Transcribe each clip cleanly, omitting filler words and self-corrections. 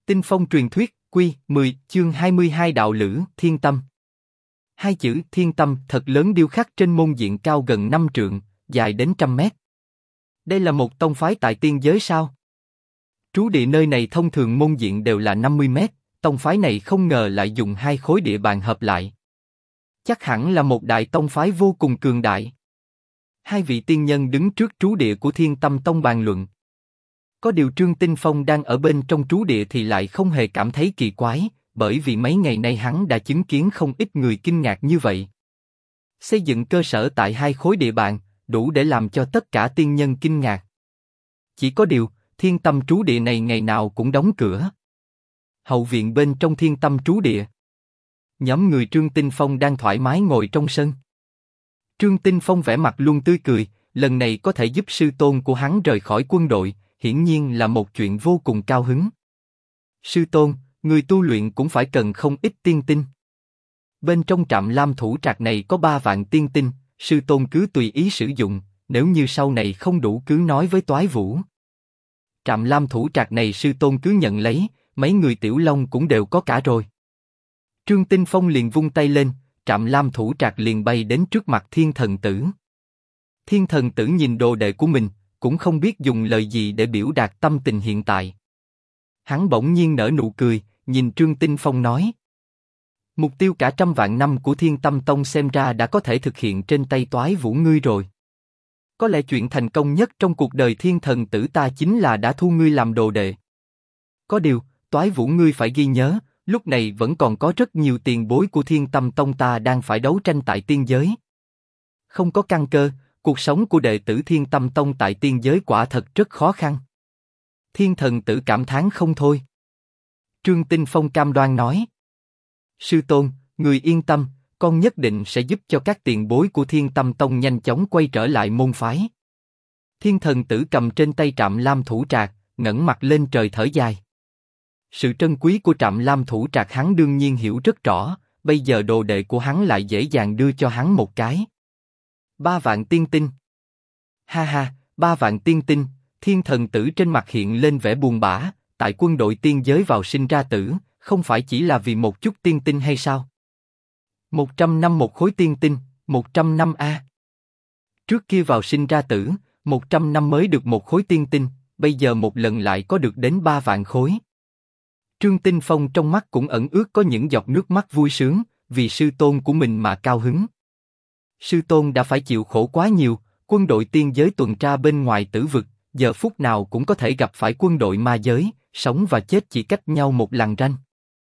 Tinh phong truyền thuyết, Quy 10, chương 22 đạo lữ, Thiên Tâm. Hai chữ Thiên Tâm thật lớn điêu khắc trên môn diện cao gần 5 trượng, dài đến trăm mét. Đây là một tông phái tại tiên giới sao? Trú địa nơi này thông thường môn diện đều là 50 mét, tông phái này không ngờ lại dùng hai khối địa bàn hợp lại. Chắc hẳn là một đại tông phái vô cùng cường đại. Hai vị tiên nhân đứng trước trú địa của Thiên Tâm Tông bàn luận. Có điều Trương Tinh Phong đang ở bên trong trú địa thì lại không hề cảm thấy kỳ quái, bởi vì mấy ngày nay hắn đã chứng kiến không ít người kinh ngạc như vậy. Xây dựng cơ sở tại hai khối địa bàn, đủ để làm cho tất cả tiên nhân kinh ngạc. Chỉ có điều, Thiên Tâm trú địa này ngày nào cũng đóng cửa. Hậu viện bên trong Thiên Tâm trú địa. Nhóm người Trương Tinh Phong đang thoải mái ngồi trong sân. Trương Tinh Phong vẻ mặt luôn tươi cười, lần này có thể giúp sư tôn của hắn rời khỏi quân đội, hiển nhiên là một chuyện vô cùng cao hứng. Sư tôn, người tu luyện cũng phải cần không ít tiên tinh. Bên trong Trạm Lam Thủ Trạc này có 3 vạn tiên tinh, sư tôn cứ tùy ý sử dụng, nếu như sau này không đủ cứ nói với Toái Vũ. Trạm Lam Thủ Trạc này sư tôn cứ nhận lấy, mấy người Tiểu Long cũng đều có cả rồi. Trương Tinh Phong liền vung tay lên, Trạm Lam Thủ Trạc liền bay đến trước mặt Thiên Thần Tử. Thiên Thần Tử nhìn đồ đệ của mình, cũng không biết dùng lời gì để biểu đạt tâm tình hiện tại. Hắn bỗng nhiên nở nụ cười, nhìn Trương Tinh Phong nói: mục tiêu cả 100 vạn năm của Thiên Tâm Tông xem ra đã có thể thực hiện trên tay Toái Vũ ngươi rồi. Có lẽ chuyện thành công nhất trong cuộc đời Thiên Thần Tử ta chính là đã thu ngươi làm đồ đệ. Có điều, Toái Vũ ngươi phải ghi nhớ, lúc này vẫn còn có rất nhiều tiền bối của Thiên Tâm Tông ta đang phải đấu tranh tại tiên giới. Không có căn cơ, cuộc sống của đệ tử Thiên Tâm Tông tại tiên giới quả thật rất khó khăn. Thiên Thần Tử cảm thán không thôi. Trương Tinh Phong cam đoan nói: sư tôn, người yên tâm, con nhất định sẽ giúp cho các tiền bối của Thiên Tâm Tông nhanh chóng quay trở lại môn phái. Thiên Thần Tử cầm trên tay Trạm Lam Thủ Trạc, ngẩng mặt lên trời thở dài. Sự trân quý của Trạm Lam Thủ Trạc hắn đương nhiên hiểu rất rõ, bây giờ đồ đệ của hắn lại dễ dàng đưa cho hắn một cái. 3 vạn tiên tinh. Ha ha, 3 vạn tiên tinh. Thiên Thần Tử trên mặt hiện lên vẻ buồn bã. Tại quân đội tiên giới vào sinh ra tử, không phải chỉ là vì một chút tiên tinh hay sao? 100 năm một khối tiên tinh, 100 năm a. Trước kia vào sinh ra tử, 100 năm mới được một khối tiên tinh, bây giờ một lần lại có được đến 3 vạn khối. Trương Tinh Phong trong mắt cũng ẩn ước có những giọt nước mắt vui sướng, vì sư tôn của mình mà cao hứng. Sư tôn đã phải chịu khổ quá nhiều, quân đội tiên giới tuần tra bên ngoài tử vực, giờ phút nào cũng có thể gặp phải quân đội ma giới, sống và chết chỉ cách nhau một lằn ranh.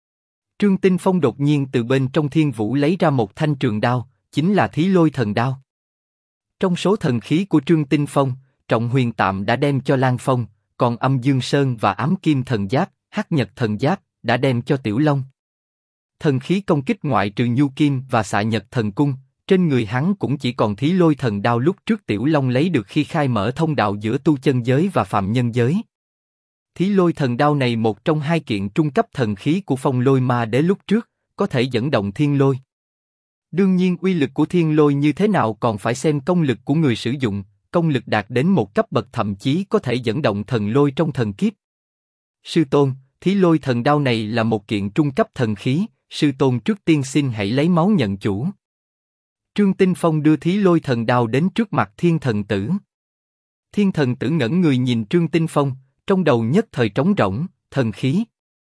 Trương Tinh Phong đột nhiên từ bên trong thiên vũ lấy ra một thanh trường đao, chính là Thí Lôi Thần Đao. Trong số thần khí của Trương Tinh Phong, Trọng Huyền Tạm đã đem cho Lan Phong, còn Âm Dương Sơn và Ám Kim Thần Giáp, Hắc Nhật Thần Giáp đã đem cho Tiểu Long. Thần khí công kích ngoại trừ Nhu Kim và Xạ Nhật Thần Cung, trên người hắn cũng chỉ còn Thí Lôi Thần Đao lúc trước Tiểu Long lấy được khi khai mở thông đạo giữa tu chân giới và phạm nhân giới. Thí Lôi Thần Đao này một trong 2 kiện trung cấp thần khí của Phong Lôi Ma Đế lúc trước, có thể dẫn động thiên lôi. Đương nhiên uy lực của thiên lôi như thế nào còn phải xem công lực của người sử dụng, công lực đạt đến một cấp bậc thậm chí có thể dẫn động thần lôi trong thần kiếp. Sư tôn, Thí Lôi Thần Đao này là một kiện trung cấp thần khí, sư tôn trước tiên xin hãy lấy máu nhận chủ. Trương Tinh Phong đưa Thí Lôi Thần Đao đến trước mặt Thiên Thần Tử. Thiên Thần Tử ngẩn người nhìn Trương Tinh Phong, trong đầu nhất thời trống rỗng, thần khí.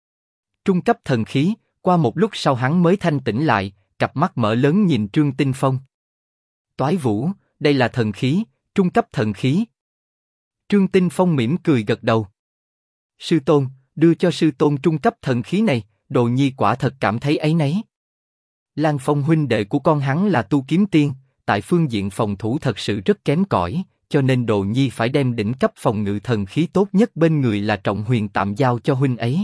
Trung cấp thần khí, qua một lúc sau hắn mới thanh tỉnh lại, cặp mắt mở lớn nhìn Trương Tinh Phong. Toái Vũ, đây là thần khí, trung cấp thần khí. Trương Tinh Phong mỉm cười gật đầu. Sư tôn, đưa cho sư tôn trung cấp thần khí này, đồ nhi quả thật cảm thấy áy náy. Lan Phong huynh đệ của con hắn là tu kiếm tiên, tại phương diện phòng thủ thật sự rất kém cỏi, cho nên đồ nhi phải đem đỉnh cấp phòng ngự thần khí tốt nhất bên người là Trọng Huyền Tạm giao cho huynh ấy.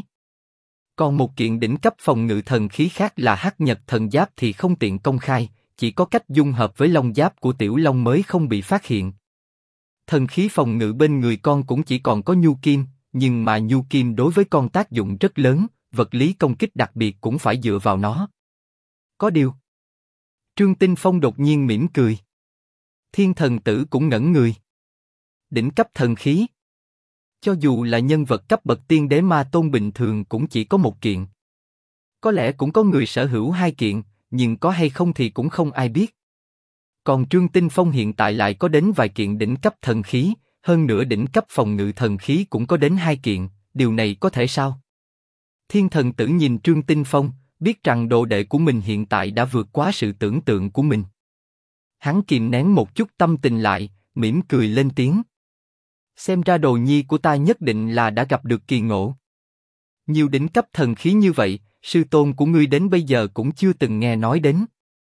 Còn một kiện đỉnh cấp phòng ngự thần khí khác là Hắc Nhật Thần Giáp thì không tiện công khai, chỉ có cách dung hợp với Long Giáp của Tiểu Long mới không bị phát hiện. Thần khí phòng ngự bên người con cũng chỉ còn có Nhu Kim, nhưng mà Nhu Kim đối với con tác dụng rất lớn, vật lý công kích đặc biệt cũng phải dựa vào nó. Có điều, Trương Tinh Phong đột nhiên mỉm cười. Thiên Thần Tử cũng ngẩn người. Đỉnh cấp thần khí. Cho dù là nhân vật cấp bậc tiên đế ma tôn bình thường cũng chỉ có một kiện. Có lẽ cũng có người sở hữu hai kiện, nhưng có hay không thì cũng không ai biết. Còn Trương Tinh Phong hiện tại lại có đến vài kiện đỉnh cấp thần khí, hơn nữa đỉnh cấp phòng ngự thần khí cũng có đến hai kiện, điều này có thể sao? Thiên Thần Tử nhìn Trương Tinh Phong, biết rằng đồ đệ của mình hiện tại đã vượt quá sự tưởng tượng của mình. Hắn kìm nén một chút tâm tình lại, mỉm cười lên tiếng. Xem ra đồ nhi của ta nhất định là đã gặp được kỳ ngộ. Nhiều đỉnh cấp thần khí như vậy, sư tôn của ngươi đến bây giờ cũng chưa từng nghe nói đến.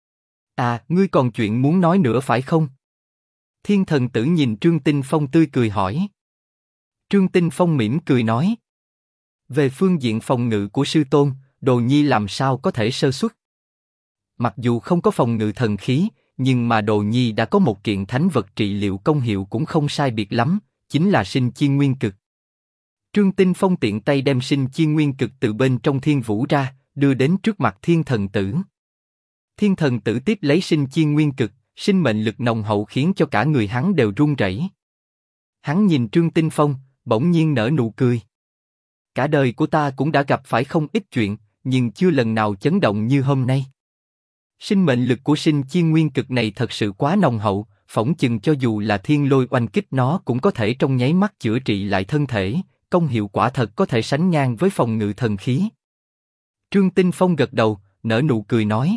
À, ngươi còn chuyện muốn nói nữa phải không? Thiên Thần Tử nhìn Trương Tinh Phong tươi cười hỏi. Trương Tinh Phong mỉm cười nói. Về phương diện phòng ngự của sư tôn, đồ nhi làm sao có thể sơ suất. Mặc dù không có phòng ngự thần khí, nhưng mà đồ nhi đã có một kiện thánh vật trị liệu công hiệu cũng không sai biệt lắm, chính là sinh chi nguyên cực. Trương Tinh Phong tiện tay đem sinh chi nguyên cực từ bên trong thiên vũ ra, đưa đến trước mặt Thiên Thần Tử. Thiên Thần Tử tiếp lấy sinh chi nguyên cực, sinh mệnh lực nồng hậu khiến cho cả người hắn đều run rẩy. Hắn nhìn Trương Tinh Phong, bỗng nhiên nở nụ cười. Cả đời của ta cũng đã gặp phải không ít chuyện, nhưng chưa lần nào chấn động như hôm nay. Sinh mệnh lực của sinh chi nguyên cực này thật sự quá nồng hậu, phỏng chừng cho dù là thiên lôi oanh kích nó cũng có thể trong nháy mắt chữa trị lại thân thể, công hiệu quả thật có thể sánh ngang với phòng ngự thần khí. Trương Tinh Phong gật đầu, nở nụ cười nói.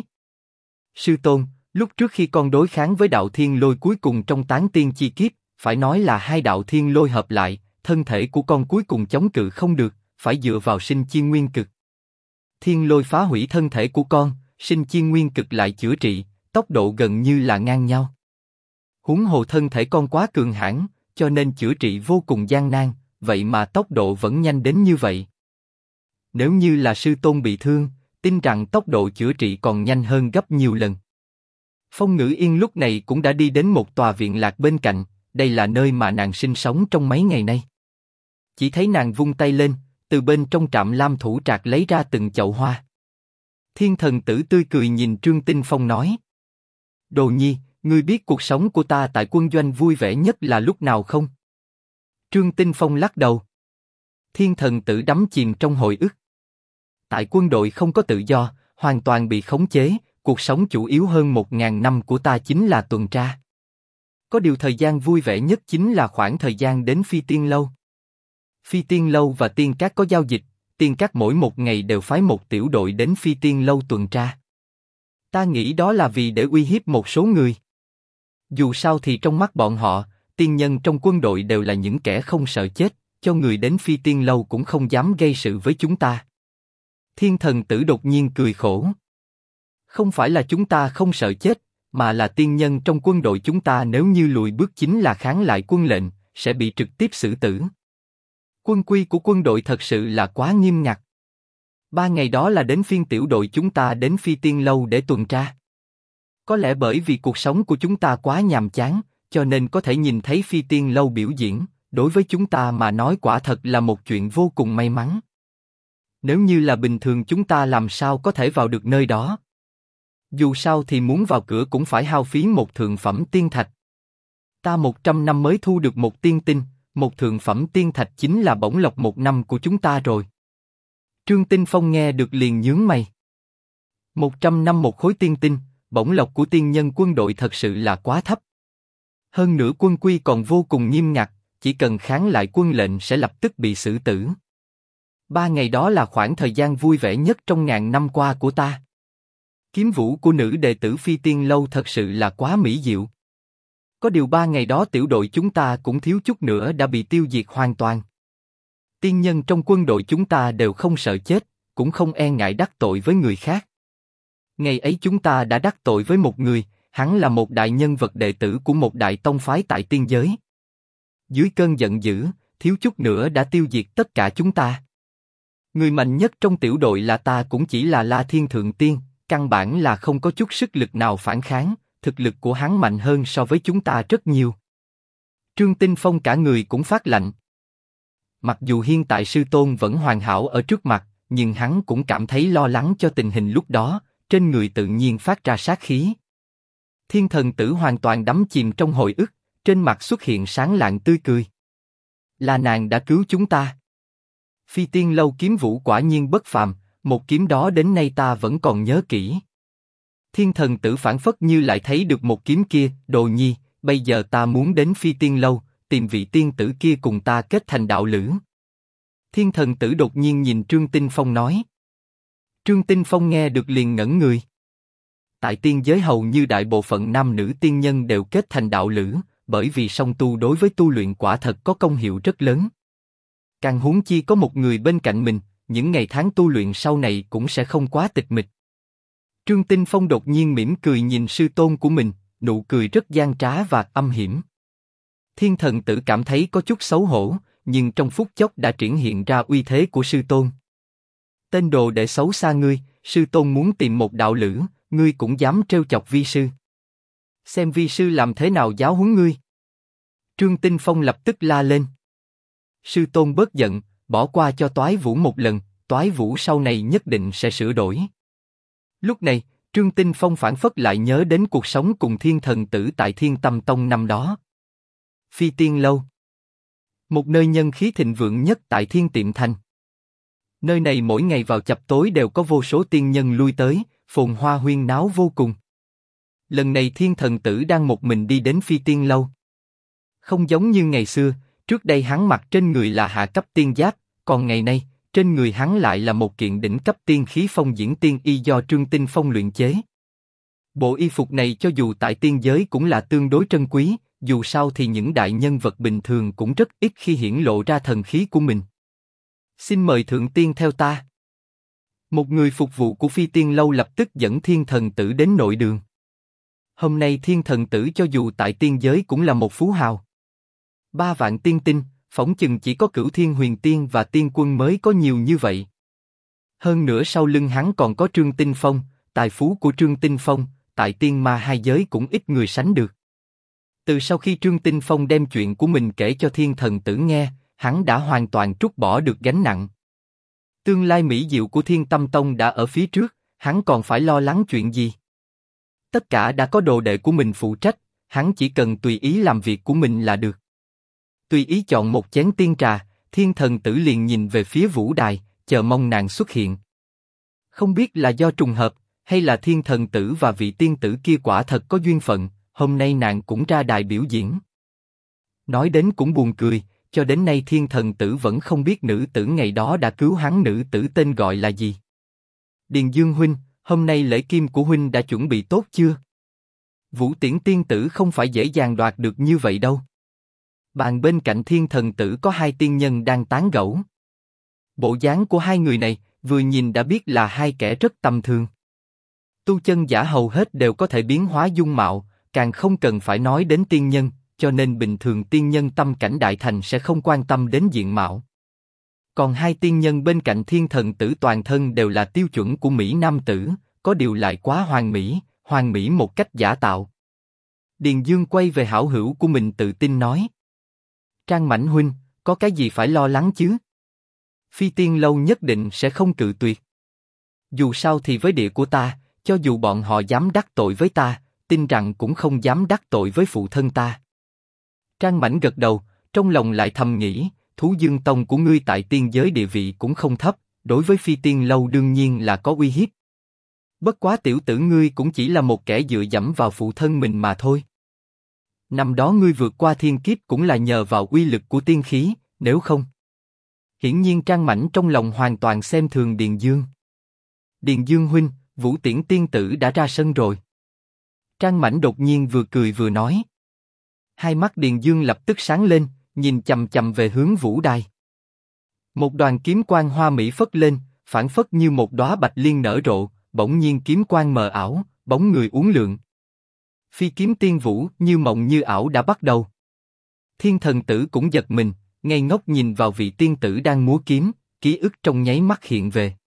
Sư tôn, lúc trước khi con đối kháng với đạo thiên lôi cuối cùng trong tán tiên chi kiếp, phải nói là hai đạo thiên lôi hợp lại, thân thể của con cuối cùng chống cự không được, phải dựa vào sinh chi nguyên cực. Thiên lôi phá hủy thân thể của con, sinh chi nguyên cực lại chữa trị, tốc độ gần như là ngang nhau. Huống hồ thân thể con quá cường hãn, cho nên chữa trị vô cùng gian nan, vậy mà tốc độ vẫn nhanh đến như vậy. Nếu như là sư tôn bị thương, tin rằng tốc độ chữa trị còn nhanh hơn gấp nhiều lần. Phong Ngữ Yên lúc này cũng đã đi đến một tòa viện lạc bên cạnh, đây là nơi mà nàng sinh sống trong mấy ngày nay. Chỉ thấy nàng vung tay lên, từ bên trong trạm lam thủ trạc lấy ra từng chậu hoa. Thiên Thần Tử tươi cười nhìn Trương Tinh Phong nói. Đồ nhi, ngươi biết cuộc sống của ta tại quân doanh vui vẻ nhất là lúc nào không? Trương Tinh Phong lắc đầu. Thiên Thần Tử đắm chìm trong hồi ức. Tại quân đội không có tự do, hoàn toàn bị khống chế, cuộc sống chủ yếu hơn 1000 năm của ta chính là tuần tra. Có điều thời gian vui vẻ nhất chính là khoảng thời gian đến Phi Tiên Lâu. Phi Tiên Lâu và Tiên Các có giao dịch, Tiên Các mỗi một ngày đều phái một tiểu đội đến Phi Tiên Lâu tuần tra. Ta nghĩ đó là vì để uy hiếp một số người. Dù sao thì trong mắt bọn họ, tiên nhân trong quân đội đều là những kẻ không sợ chết, cho người đến Phi Tiên Lâu cũng không dám gây sự với chúng ta. Thiên Thần Tử đột nhiên cười khổ. Không phải là chúng ta không sợ chết, mà là tiên nhân trong quân đội chúng ta nếu như lùi bước chính là kháng lại quân lệnh, sẽ bị trực tiếp xử tử. Quân quy của quân đội thật sự là quá nghiêm ngặt. 3 ngày đó là đến phiên tiểu đội chúng ta đến Phi Tiên Lâu để tuần tra. Có lẽ bởi vì cuộc sống của chúng ta quá nhàm chán, cho nên có thể nhìn thấy Phi Tiên Lâu biểu diễn, đối với chúng ta mà nói quả thật là một chuyện vô cùng may mắn. Nếu như là bình thường chúng ta làm sao có thể vào được nơi đó? Dù sao thì muốn vào cửa cũng phải hao phí một thượng phẩm tiên thạch. Ta 100 năm mới thu được một tiên tinh, một thượng phẩm tiên thạch chính là bổng lộc 1 năm của chúng ta rồi. Trương Tinh Phong nghe được liền nhướng mày. 100 năm một khối tiên tinh, bổng lộc của tiên nhân quân đội thật sự là quá thấp. Hơn nữa quân quy còn vô cùng nghiêm ngặt, chỉ cần kháng lại quân lệnh sẽ lập tức bị xử tử. 3 ngày đó là khoảng thời gian vui vẻ nhất trong ngàn năm qua của ta. Kiếm vũ của nữ đệ tử Phi Tiên Lâu thật sự là quá mỹ diệu. Có điều 3 ngày đó tiểu đội chúng ta cũng thiếu chút nữa đã bị tiêu diệt hoàn toàn. Tiên nhân trong quân đội chúng ta đều không sợ chết, cũng không e ngại đắc tội với người khác. Ngày ấy chúng ta đã đắc tội với một người, hắn là một đại nhân vật đệ tử của một đại tông phái tại tiên giới. Dưới cơn giận dữ, thiếu chút nữa đã tiêu diệt tất cả chúng ta. Người mạnh nhất trong tiểu đội là ta cũng chỉ là La Thiên Thượng Tiên, căn bản là không có chút sức lực nào phản kháng, thực lực của hắn mạnh hơn so với chúng ta rất nhiều. Trương Tinh Phong cả người cũng phát lạnh. Mặc dù hiện tại sư tôn vẫn hoàn hảo ở trước mặt, nhưng hắn cũng cảm thấy lo lắng cho tình hình lúc đó, trên người tự nhiên phát ra sát khí. Thiên Thần Tử hoàn toàn đắm chìm trong hồi ức, trên mặt xuất hiện sáng lạng tươi cười. Là nàng đã cứu chúng ta. Phi Tiên Lâu kiếm vũ quả nhiên bất phàm, một kiếm đó đến nay ta vẫn còn nhớ kỹ. Thiên thần tử phảng phất như lại thấy được một kiếm kia, Đồ Nhi, bây giờ ta muốn đến Phi Tiên Lâu, tìm vị tiên tử kia cùng ta kết thành đạo lữ. Thiên thần tử đột nhiên nhìn Trương Tinh Phong nói. Trương Tinh Phong nghe được liền ngẩn người. Tại tiên giới hầu như đại bộ phận nam nữ tiên nhân đều kết thành đạo lữ, bởi vì song tu đối với tu luyện quả thật có công hiệu rất lớn. Càng huống chi có một người bên cạnh mình, những ngày tháng tu luyện sau này cũng sẽ không quá tịch mịch. Trương Tinh Phong đột nhiên mỉm cười nhìn sư tôn của mình, nụ cười rất gian trá và âm hiểm. Thiên thần tử cảm thấy có chút xấu hổ, nhưng trong phút chốc đã triển hiện ra uy thế của sư tôn. Tên đồ đệ xấu xa ngươi, sư tôn muốn tìm một đạo lữ, ngươi cũng dám trêu chọc vi sư. Xem vi sư làm thế nào giáo huấn ngươi. Trương Tinh Phong lập tức la lên. Sư tôn bớt giận, bỏ qua cho Toái Vũ một lần, Toái Vũ sau này nhất định sẽ sửa đổi. Lúc này, Trương Tinh Phong phảng phất lại nhớ đến cuộc sống cùng thiên thần tử tại Thiên Tâm Tông năm đó. Phi Tiên Lâu, một nơi nhân khí thịnh vượng nhất tại Thiên Tiệm Thành. Nơi này mỗi ngày vào chập tối đều có vô số tiên nhân lui tới, phồn hoa huyên náo vô cùng. Lần này thiên thần tử đang một mình đi đến Phi Tiên Lâu. Không giống như ngày xưa, trước đây hắn mặc trên người là hạ cấp tiên giáp, còn ngày nay, trên người hắn lại là một kiện đỉnh cấp tiên khí phong diễn tiên y do Trương Tinh Phong luyện chế. Bộ y phục này cho dù tại tiên giới cũng là tương đối trân quý, dù sao thì những đại nhân vật bình thường cũng rất ít khi hiển lộ ra thần khí của mình. Xin mời thượng tiên theo ta. Một người phục vụ của Phi Tiên Lâu lập tức dẫn thiên thần tử đến nội đường. Hôm nay thiên thần tử cho dù tại tiên giới cũng là một phú hào. 3 vạn tiên tinh, phỏng chừng chỉ có Cửu Thiên Huyền Tiên và Tiên Quân mới có nhiều như vậy. Hơn nữa sau lưng hắn còn có Trương Tinh Phong, tài phú của Trương Tinh Phong, tại tiên ma hai giới cũng ít người sánh được. Từ sau khi Trương Tinh Phong đem chuyện của mình kể cho thiên thần tử nghe, hắn đã hoàn toàn trút bỏ được gánh nặng. Tương lai mỹ diệu của Thiên Tâm Tông đã ở phía trước, hắn còn phải lo lắng chuyện gì? Tất cả đã có đồ đệ của mình phụ trách, hắn chỉ cần tùy ý làm việc của mình là được. Tùy ý chọn một chén tiên trà, thiên thần tử liền nhìn về phía vũ đài, chờ mong nàng xuất hiện. Không biết là do trùng hợp, hay là thiên thần tử và vị tiên tử kia quả thật có duyên phận, hôm nay nàng cũng ra đài biểu diễn. Nói đến cũng buồn cười, cho đến nay thiên thần tử vẫn không biết nữ tử ngày đó đã cứu hắn nữ tử tên gọi là gì. Điền Dương huynh, hôm nay lễ kim của huynh đã chuẩn bị tốt chưa? Vũ Tiễn tiên tử không phải dễ dàng đoạt được như vậy đâu. Bàn bên cạnh thiên thần tử có 2 tiên nhân đang tán gẫu. Bộ dáng của 2 người này, vừa nhìn đã biết là 2 kẻ rất tầm thường. Tu chân giả hầu hết đều có thể biến hóa dung mạo, càng không cần phải nói đến tiên nhân, cho nên bình thường tiên nhân tâm cảnh đại thành sẽ không quan tâm đến diện mạo. Còn 2 tiên nhân bên cạnh thiên thần tử toàn thân đều là tiêu chuẩn của mỹ nam tử, có điều lại quá hoàn mỹ một cách giả tạo. Điền Dương quay về hảo hữu của mình tự tin nói. Trang Mãnh huynh, có cái gì phải lo lắng chứ? Phi Tiên Lâu nhất định sẽ không cự tuyệt. Dù sao thì với địa của ta, cho dù bọn họ dám đắc tội với ta, tin rằng cũng không dám đắc tội với phụ thân ta. Trang Mãnh gật đầu, trong lòng lại thầm nghĩ, Thú Dương Tông của ngươi tại tiên giới địa vị cũng không thấp, đối với Phi Tiên Lâu đương nhiên là có uy hiếp. Bất quá tiểu tử ngươi cũng chỉ là một kẻ dựa dẫm vào phụ thân mình mà thôi. Năm đó ngươi vượt qua thiên kiếp cũng là nhờ vào uy lực của tiên khí, nếu không. Hiển nhiên Trang Mãnh trong lòng hoàn toàn xem thường Điền Dương. Điền Dương huynh, Vũ Tiễn tiên tử đã ra sân rồi. Trang Mãnh đột nhiên vừa cười vừa nói. Hai mắt Điền Dương lập tức sáng lên, nhìn chằm chằm về hướng vũ đài. Một đoàn kiếm quang hoa mỹ phất lên, phảng phất như một đóa bạch liên nở rộ, bỗng nhiên kiếm quang mờ ảo, bóng người uốn lượn. Phi kiếm tiên vũ như mộng như ảo đã bắt đầu. Thiên thần tử cũng giật mình, ngây ngốc nhìn vào vị tiên tử đang múa kiếm, ký ức trong nháy mắt hiện về.